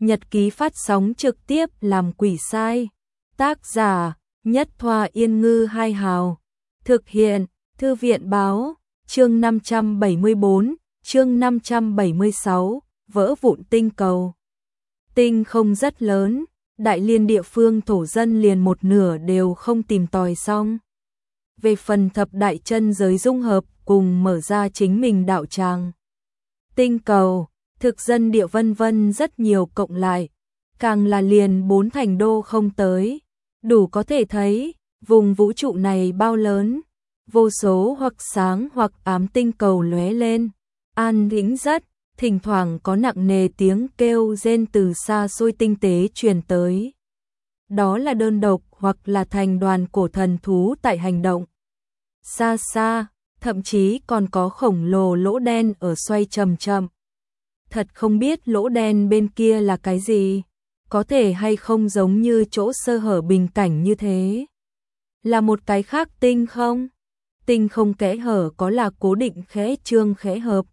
Nhật ký phát sóng trực tiếp làm quỷ sai. Tác giả: Nhất Thoa Yên Ngư Hai Hào. Thực hiện: Thư viện báo. Chương 574, chương 576, vỡ vụn tinh cầu. Tinh không rất lớn, đại liên địa phương thổ dân liền một nửa đều không tìm tòi xong. Về phần thập đại chân giới dung hợp cùng mở ra chính mình đạo tràng. Tinh cầu, thực dân địa vân vân rất nhiều cộng lại, càng là liền 4 thành đô không tới, đủ có thể thấy vùng vũ trụ này bao lớn, vô số hoặc sáng hoặc ám tinh cầu lóe lên, an tĩnh rất, thỉnh thoảng có nặng nề tiếng kêu rên từ xa xôi tinh tế truyền tới. Đó là đơn độc hoặc là thành đoàn cổ thần thú tại hành động. Xa xa, thậm chí còn có khổng lồ lỗ đen ở xoay chậm chậm. Thật không biết lỗ đen bên kia là cái gì, có thể hay không giống như chỗ sơ hở bình cảnh như thế. Là một cái khác tinh không? Tinh không kẽ hở có là cố định khẽ trương khẽ hợp,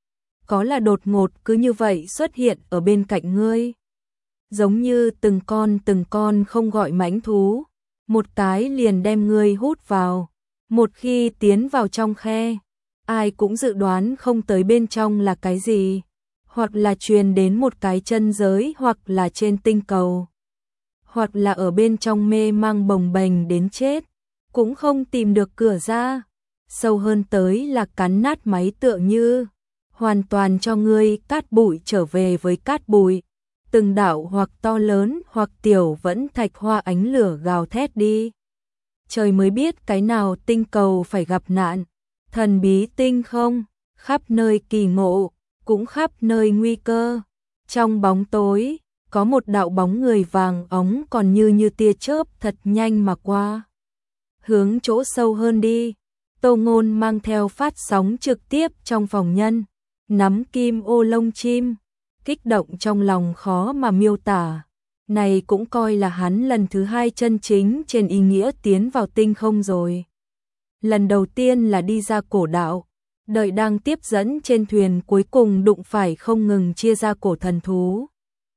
có là đột ngột cứ như vậy xuất hiện ở bên cạnh ngươi. Giống như từng con không gọi mãnh thú, một cái liền đem ngươi hút vào. Một khi tiến vào trong khe, ai cũng dự đoán không tới bên trong là cái gì, hoặc là truyền đến một cái chân giới, hoặc là trên tinh cầu, hoặc là ở bên trong mê mang bồng bềnh đến chết, cũng không tìm được cửa ra. Sâu hơn tới là cắn nát máy tựa như, hoàn toàn cho ngươi cát bụi trở về với cát bụi. Từng đạo hoặc to lớn hoặc tiểu vẫn thạch hoa ánh lửa gào thét đi. Trời mới biết cái nào tinh cầu phải gặp nạn. Thần bí tinh không, khắp nơi kỳ ngộ, cũng khắp nơi nguy cơ. Trong bóng tối, có một đạo bóng người vàng óng còn như tia chớp thật nhanh mà qua. Hướng chỗ sâu hơn đi, Tô Ngôn mang theo phát sóng trực tiếp trong phòng nhân, nắm kim ô lông chim, kích động trong lòng khó mà miêu tả. Này cũng coi là hắn lần thứ 2 chân chính trên ý nghĩa tiến vào tinh không rồi. Lần đầu tiên là đi ra cổ đạo, đợi đang tiếp dẫn trên thuyền cuối cùng đụng phải không ngừng chia ra cổ thần thú.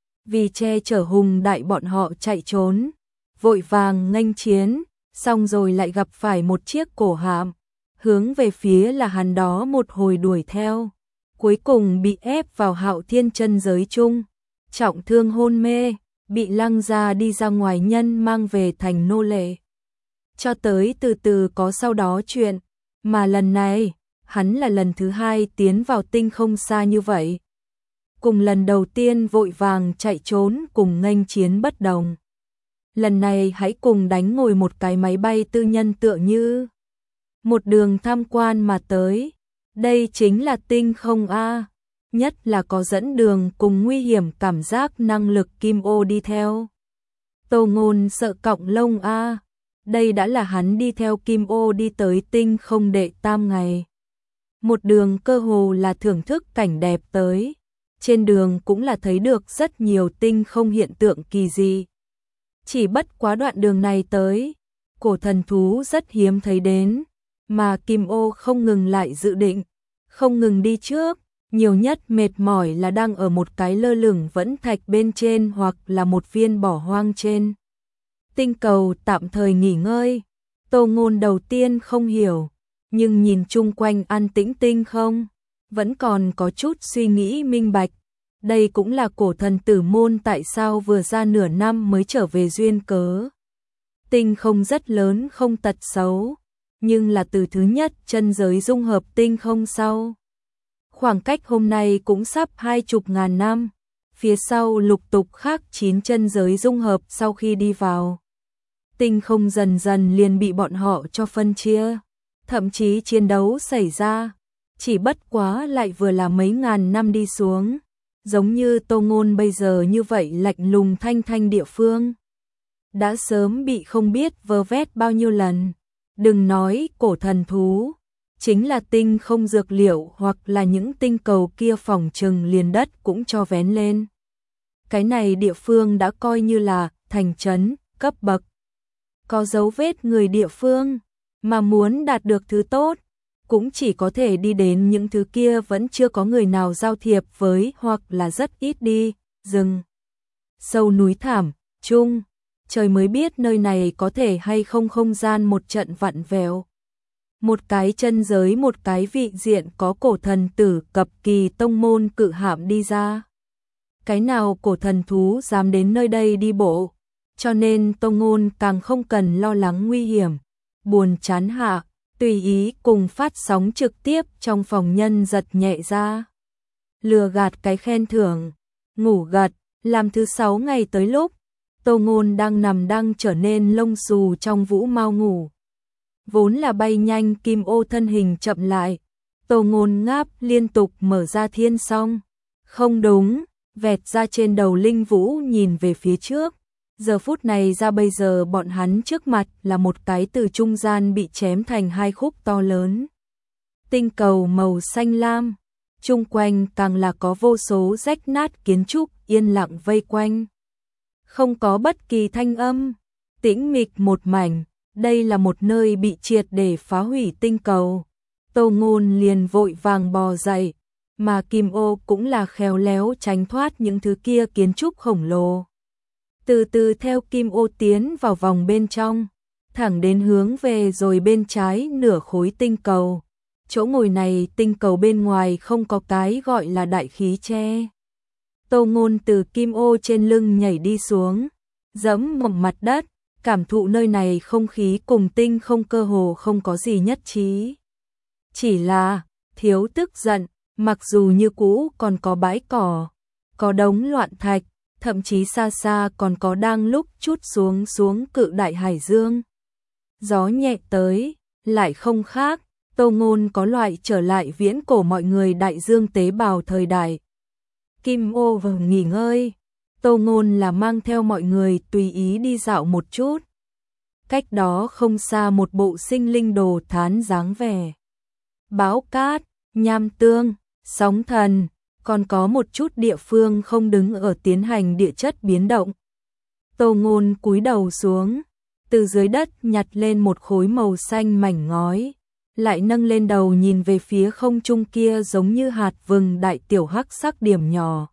Vì che chở hùng đại bọn họ chạy trốn, vội vàng nghênh chiến, xong rồi lại gặp phải một chiếc cổ hạm, hướng về phía là hắn đó một hồi đuổi theo. Cuối cùng bị ép vào Hạo Thiên chân giới chung, trọng thương hôn mê, bị lăng ra đi ra ngoài nhân mang về thành nô lệ. Cho tới từ từ có sau đó chuyện, mà lần này, hắn là lần thứ 2 tiến vào tinh không xa như vậy. Cùng lần đầu tiên vội vàng chạy trốn cùng nghênh chiến bất đồng. Lần này hãy cùng đánh ngồi một cái máy bay tư nhân tựa như một đường tham quan mà tới. Đây chính là tinh không a, nhất là có dẫn đường cùng nguy hiểm cảm giác năng lực kim ô đi theo. Tô Ngôn sợ cọng lông a, đây đã là hắn đi theo kim ô đi tới tinh không đệ tam ngày. Một đường cơ hồ là thưởng thức cảnh đẹp tới, trên đường cũng là thấy được rất nhiều tinh không hiện tượng kỳ dị. Chỉ bất quá đoạn đường này tới, cổ thần thú rất hiếm thấy đến, mà kim ô không ngừng lại dự định, không ngừng đi trước, nhiều nhất mệt mỏi là đang ở một cái lơ lửng vẫn thạch bên trên hoặc là một viên bỏ hoang trên tinh cầu tạm thời nghỉ ngơi. Tô Ngôn đầu tiên không hiểu, nhưng nhìn chung quanh an tĩnh tinh không, vẫn còn có chút suy nghĩ minh bạch. Đây cũng là cổ thần tử môn tại sao vừa ra nửa năm mới trở về duyên cớ. Tinh không rất lớn không tật xấu, nhưng là từ thứ nhất chân giới dung hợp tinh không sau. Khoảng cách hôm nay cũng sắp 20.000 năm, phía sau lục tục khác 9 chân giới dung hợp sau khi đi vào. Tinh không dần dần liền bị bọn họ cho phân chia, thậm chí chiến đấu xảy ra, chỉ bất quá lại vừa là mấy ngàn năm đi xuống, giống như Tô Ngôn bây giờ như vậy lạnh lùng thanh thanh địa phương. Đã sớm bị không biết vơ vét bao nhiêu lần, đừng nói cổ thần thú, chính là tinh không dược liệu hoặc là những tinh cầu kia phòng trừng liền đất cũng cho vén lên. Cái này địa phương đã coi như là thành trấn, cấp bậc. Có dấu vết người địa phương, mà muốn đạt được thứ tốt, cũng chỉ có thể đi đến những thứ kia vẫn chưa có người nào giao thiệp với hoặc là rất ít đi, rừng. sâu núi thảm, chung, trời mới biết nơi này có thể hay không không gian một trận vặn vẹo. Một cái chân giới một cái vị diện có cổ thần tử cập kỳ tông môn cự hạm đi ra. Cái nào cổ thần thú dám đến nơi đây đi bộ, cho nên Tô Ngôn càng không cần lo lắng nguy hiểm. Buồn chán hạ, tùy ý cùng phát sóng trực tiếp trong phòng nhân giật nhẹ ra. Lừa gạt cái khen thưởng, ngủ gật, làm thứ 6 ngày tới lúc, Tô Ngôn đang nằm đang trở nên lông xù trong vũ mau ngủ. Vốn là bay nhanh Kim Ô thân hình chậm lại, Tô Ngôn ngáp liên tục mở ra thiên song. Không đúng, vẹt ra trên đầu Linh Vũ nhìn về phía trước. Giờ phút này ra bây giờ bọn hắn trước mặt là một cái từ trung gian bị chém thành 2 khúc to lớn. Tinh cầu màu xanh lam, chung quanh càng là có vô số rách nát kiến trúc yên lặng vây quanh. Không có bất kỳ thanh âm, tĩnh mịch một mảnh, đây là một nơi bị triệt để phá hủy tinh cầu. Tô Ngôn liền vội vàng bò dậy, mà Kim Ô cũng là khéo léo tránh thoát những thứ kia kiến trúc khổng lồ. Từ từ theo Kim Ô tiến vào vòng bên trong, thẳng đến hướng về rồi bên trái nửa khối tinh cầu. Chỗ ngồi này tinh cầu bên ngoài không có cái gọi là đại khí che. Tô Ngôn từ Kim Ô trên lưng nhảy đi xuống, dẫm mỏng mặt đất, cảm thụ nơi này không khí cùng tinh không cơ hồ không có gì nhất trí. Chỉ là, thiếu tức giận, mặc dù như cũ còn có bãi cỏ, có đống loạn thạch, thậm chí xa xa còn có đang lúc chút xuống cự đại hải dương. Gió nhẹ tới, lại không khác, Tô Ngôn có loại trở lại viễn cổ mọi người đại dương tế bào thời đại. Kim Ô vừa nghỉ ngơi, Tô Ngôn là mang theo mọi người tùy ý đi dạo một chút. Cách đó không xa một bộ sinh linh đồ thán dáng vẻ. Báo cát, nham tương, sóng thần, còn có một chút địa phương không đứng ở tiến hành địa chất biến động. Tô Ngôn cúi đầu xuống, từ dưới đất nhặt lên một khối màu xanh mảnh ngói, lại nâng lên đầu nhìn về phía không trung kia giống như hạt vừng đại tiểu hắc sắc điểm nhỏ.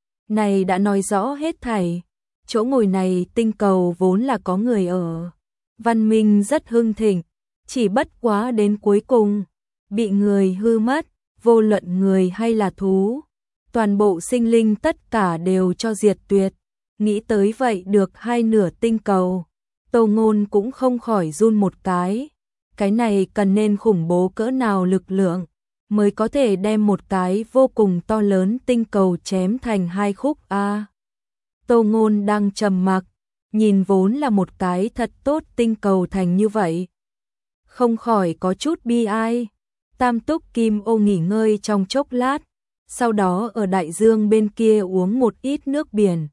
Này đã nói rõ hết thảy, chỗ ngồi này tinh cầu vốn là có người ở. Văn minh rất hưng thịnh, chỉ bất quá đến cuối cùng, bị người hư mất, vô luận người hay là thú. Toàn bộ sinh linh tất cả đều cho diệt tuyệt, nghĩ tới vậy được 2 nửa tinh cầu. Tô Ngôn cũng không khỏi run một cái này cần nên khủng bố cỡ nào lực lượng, mới có thể đem một cái vô cùng to lớn tinh cầu chém thành 2 khúc a. Tô Ngôn đang trầm mặc, nhìn vốn là một cái thật tốt tinh cầu thành như vậy. Không khỏi có chút bi ai. Tam Túc Kim Ô nghỉ ngơi trong chốc lát, sau đó ở đại dương bên kia uống một ít nước biển.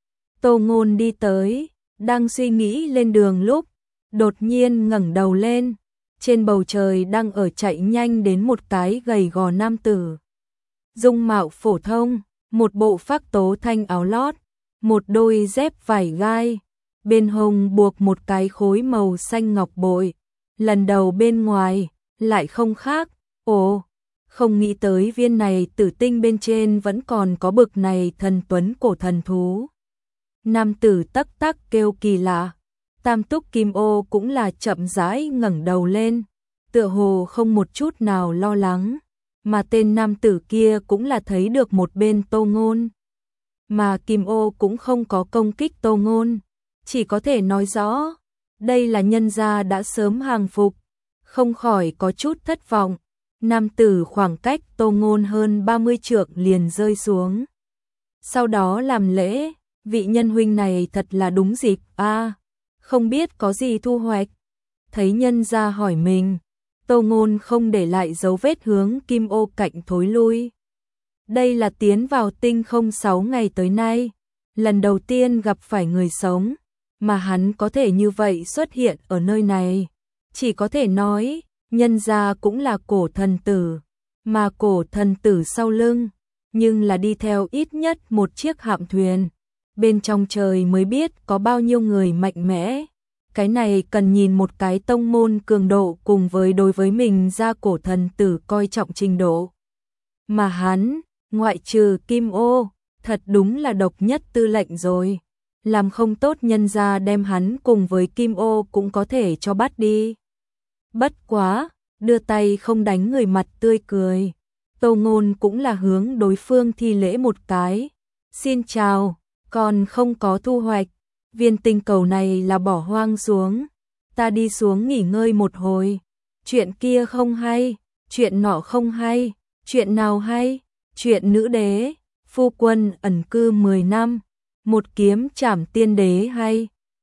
Tô Ngôn đi tới, đang suy nghĩ lên đường lúc, đột nhiên ngẩng đầu lên, trên bầu trời đang ở chạy nhanh đến một cái gầy gò nam tử. Dung mạo phổ thông, một bộ phác tố thanh áo lót, một đôi dép vải gai, bên hông buộc một cái khối màu xanh ngọc bội, lần đầu bên ngoài, lại không khác. Ồ, không nghĩ tới viên này tử tinh bên trên vẫn còn có bực này thần tuấn cổ thần thú. Nam tử tắc tắc kêu kỳ lạ. Tam Túc Kim Ô cũng là chậm rãi ngẩng đầu lên, tựa hồ không một chút nào lo lắng, mà tên nam tử kia cũng là thấy được một bên Tô Ngôn. Mà Kim Ô cũng không có công kích Tô Ngôn, chỉ có thể nói rõ, đây là nhân gia đã sớm hàng phục, không khỏi có chút thất vọng. Nam tử khoảng cách Tô Ngôn hơn 30 trượng liền rơi xuống. Sau đó làm lễ, vị nhân huynh này thật là đúng dịp a, không biết có gì thu hoạch. Thấy nhân gia hỏi mình, Tô Ngôn không để lại dấu vết hướng Kim Ô cạnh thối lui. Đây là tiến vào tinh không 6 ngày tới nay, lần đầu tiên gặp phải người sống, mà hắn có thể như vậy xuất hiện ở nơi này. Chỉ có thể nói, nhân gia cũng là cổ thần tử, mà cổ thần tử sau lưng, nhưng là đi theo ít nhất một chiếc hạm thuyền. Bên trong trời mới biết có bao nhiêu người mạnh mẽ. Cái này cần nhìn một cái tông môn cường độ cùng với đối với mình ra cổ thần tử coi trọng trình độ. Mà hắn, ngoại trừ Kim Ô, thật đúng là độc nhất tư lệnh rồi. làm không tốt nhân ra đem hắn cùng với Kim Ô cũng có thể cho bắt đi. Bất quá, đưa tay không đánh người mặt tươi cười. Tâu Ngôn cũng là hướng đối phương thi lễ một cái. Xin chào, còn không có thu hoạch. Viên tinh cầu này là bỏ hoang xuống. Ta đi xuống nghỉ ngơi một hồi. Chuyện kia không hay, chuyện nọ không hay, chuyện nào hay? Chuyện nữ đế, phu quân ẩn cư 10 năm, một kiếm trảm tiên đế hay.